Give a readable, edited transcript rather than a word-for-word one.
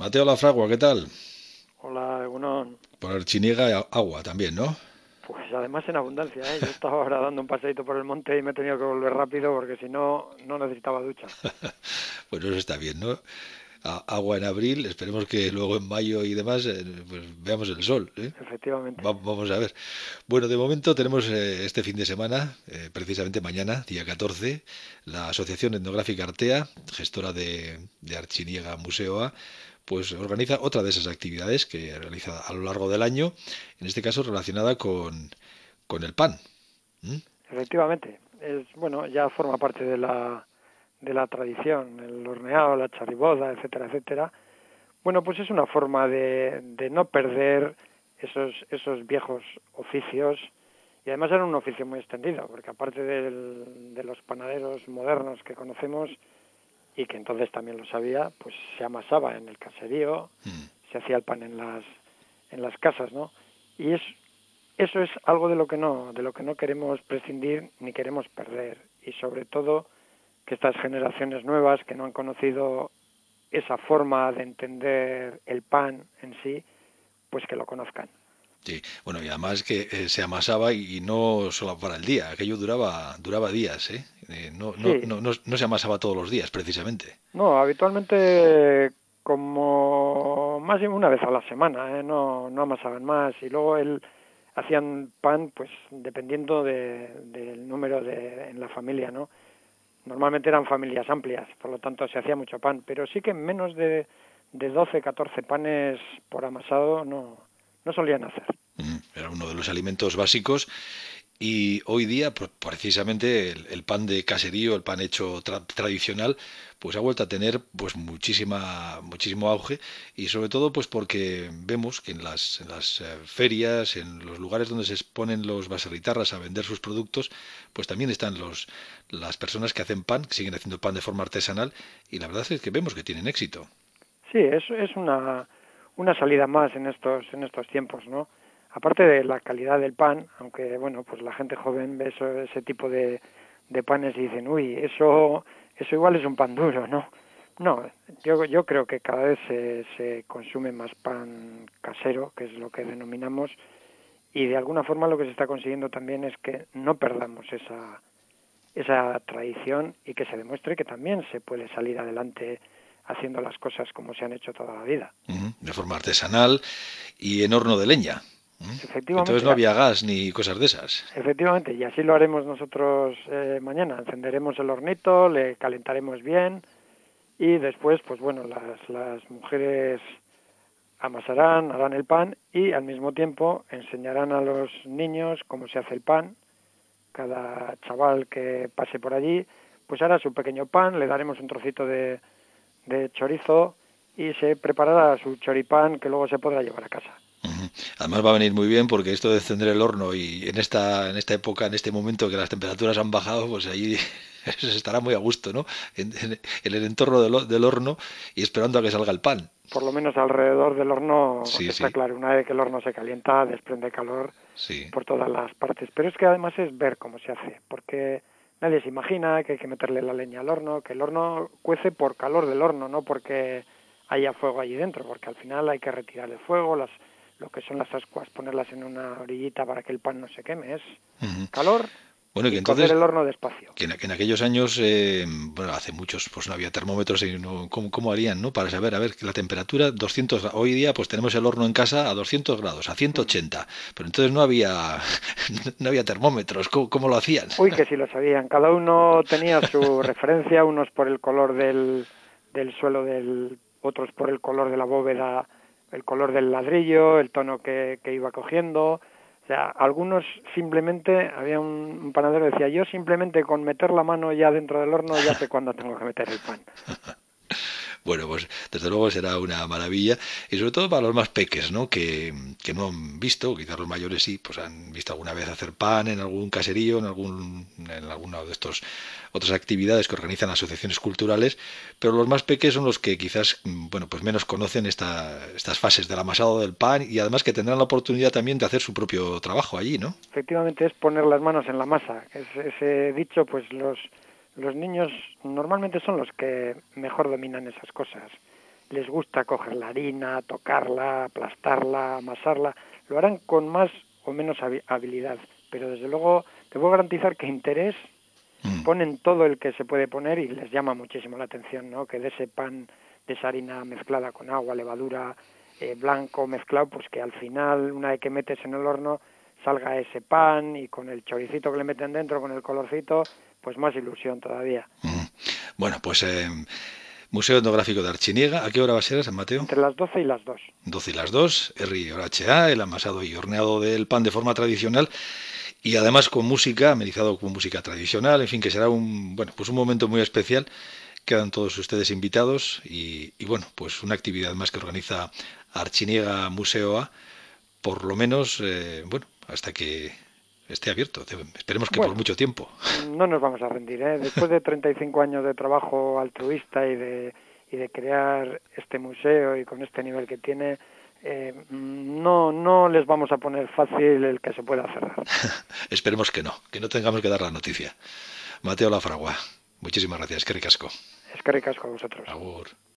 Mateo Lafragua, ¿qué tal? Hola, Egunon. Por Archiniega agua también, ¿no? Pues además en abundancia, ¿eh? Yo estaba ahora dando un paseíto por el monte y me he tenido que volver rápido porque si no, no necesitaba ducha. Pues eso está bien, ¿no? Agua en abril, esperemos que luego en mayo y demás pues veamos el sol, ¿eh? Efectivamente. Vamos a ver. Bueno, de momento tenemos este fin de semana, precisamente mañana, día 14, la Asociación Etnográfica Artea, gestora de Archiniega Museo A, pues organiza otra de esas actividades que realiza a lo largo del año, en este caso relacionada con el pan. ¿Mm? Efectivamente. Bueno, ya forma parte de la tradición, el horneado, la chariboda, etcétera, etcétera. Bueno, pues es una forma de no perder esos viejos oficios. Y además era un oficio muy extendido, porque aparte de los panaderos modernos que conocemos, y que entonces también lo sabía, pues se amasaba en el caserío, Mm. se hacía el pan en las casas, ¿no? Y eso es algo de lo que no queremos prescindir ni queremos perder, y sobre todo que estas generaciones nuevas que no han conocido esa forma de entender el pan en sí, pues que lo conozcan. Sí, bueno, y además que se amasaba y no solo para el día, aquello duraba días, ¿eh? Sí, No se amasaba todos los días, precisamente. no, habitualmente como más de una vez a la semana, ¿eh? No amasaban más, y luego hacían pan, pues dependiendo del número en la familia, ¿no? Normalmente eran familias amplias, por lo tanto se hacía mucho pan, pero sí que menos de 12, 14 panes por amasado no solían hacer. Era uno de los alimentos básicos y hoy día, pues, precisamente el pan de caserío, el pan hecho tradicional, pues ha vuelto a tener pues muchísimo auge y sobre todo pues porque vemos que en las ferias, en los lugares donde se exponen los baserritarras a vender sus productos, pues también están las personas que hacen pan, que siguen haciendo pan de forma artesanal y la verdad es que vemos que tienen éxito. Sí, es una salida más en estos tiempos, ¿no? Aparte de la calidad del pan, aunque bueno, pues la gente joven ve ese tipo de panes y dicen, uy, eso igual es un pan duro, ¿no? No, yo creo que cada vez se consume más pan casero, que es lo que denominamos, y de alguna forma lo que se está consiguiendo también es que no perdamos esa tradición y que se demuestre que también se puede salir adelante haciendo las cosas como se han hecho toda la vida. De forma artesanal y en horno de leña. Entonces Efectivamente, no había gas ni cosas de esas. efectivamente, y así lo haremos nosotros mañana. Encenderemos el hornito, le calentaremos bien y después, pues bueno, las mujeres amasarán, harán el pan y al mismo tiempo enseñarán a los niños cómo se hace el pan. Cada chaval que pase por allí, pues hará su pequeño pan, le daremos un trocito de chorizo y se preparará su choripán que luego se podrá llevar a casa. Además va a venir muy bien porque esto de encender el horno y en esta época, en este momento que las temperaturas han bajado, pues ahí se estará muy a gusto, ¿no? En el entorno del horno y esperando a que salga el pan. Por lo menos alrededor del horno Sí, está sí, claro, una vez que el horno se calienta, desprende calor sí. por todas las partes. Pero es que además es ver cómo se hace, porque nadie se imagina que hay que meterle la leña al horno, que el horno cuece por calor del horno, no porque haya fuego allí dentro, porque al final hay que retirar el fuego, lo que son las ascuas, ponerlas en una orillita para que el pan no se queme, es Ujú. calor Bueno, y que y cocer entonces, el horno despacio. que en aquellos años, bueno, hace muchos, pues no había termómetros y ¿cómo harían, no? Para saber, a ver, que la temperatura 200 grados. Hoy día, pues tenemos el horno en casa a 200 grados, a Mm. 180. Pero entonces no había, no había termómetros. ¿Cómo lo hacían? Uy, que si lo sabían. Cada uno tenía su referencia, unos por el color del suelo, otros por el color de la bóveda, el color del ladrillo, el tono que iba cogiendo. O sea, algunos simplemente, había un panadero que decía, yo simplemente con meter la mano ya dentro del horno ya sé cuándo tengo que meter el pan. Bueno, pues desde luego será una maravilla y sobre todo para los más peques, ¿no? Que no han visto, quizás los mayores sí, pues han visto alguna vez hacer pan en algún caserío, en alguna de estos otras actividades que organizan asociaciones culturales, pero los más peques son los que quizás, bueno, pues menos conocen estas fases del amasado del pan y además que tendrán la oportunidad también de hacer su propio trabajo allí, ¿no? Efectivamente es poner las manos en la masa. Ese dicho, pues los niños normalmente son los que mejor dominan esas cosas. les gusta coger la harina, tocarla, aplastarla, amasarla, lo harán con más o menos habilidad, pero desde luego te puedo garantizar que interés ponen todo el que se puede poner y les llama muchísimo la atención, ¿no? Que de ese pan, de esa harina mezclada con agua, levadura, blanco mezclado, pues que al final, una vez que metes en el horno, salga ese pan y con el choricito que le meten dentro, con el colorcito, pues más ilusión todavía. Bueno, pues Museo Etnográfico de Archiniega, ¿a qué hora va a ser, San Mateo? Entre las 12 y las 2. 12 y las 2, RIHA, el amasado y horneado del pan de forma tradicional y además con música, amenizado con música tradicional, en fin, que será pues un momento muy especial. Quedan todos ustedes invitados y bueno, pues una actividad más que organiza Archiniega Museo A, por lo menos, hasta que esté abierto. Esperemos que por Bueno, mucho tiempo. no nos vamos a rendir, ¿eh? Después de 35 años de trabajo altruista y de crear este museo y con este nivel que tiene, no les vamos a poner fácil el que se pueda cerrar. Esperemos que no tengamos que dar la noticia. Mateo Lafragua, muchísimas gracias, que ricasco. Es que ricasco a vosotros. Agur.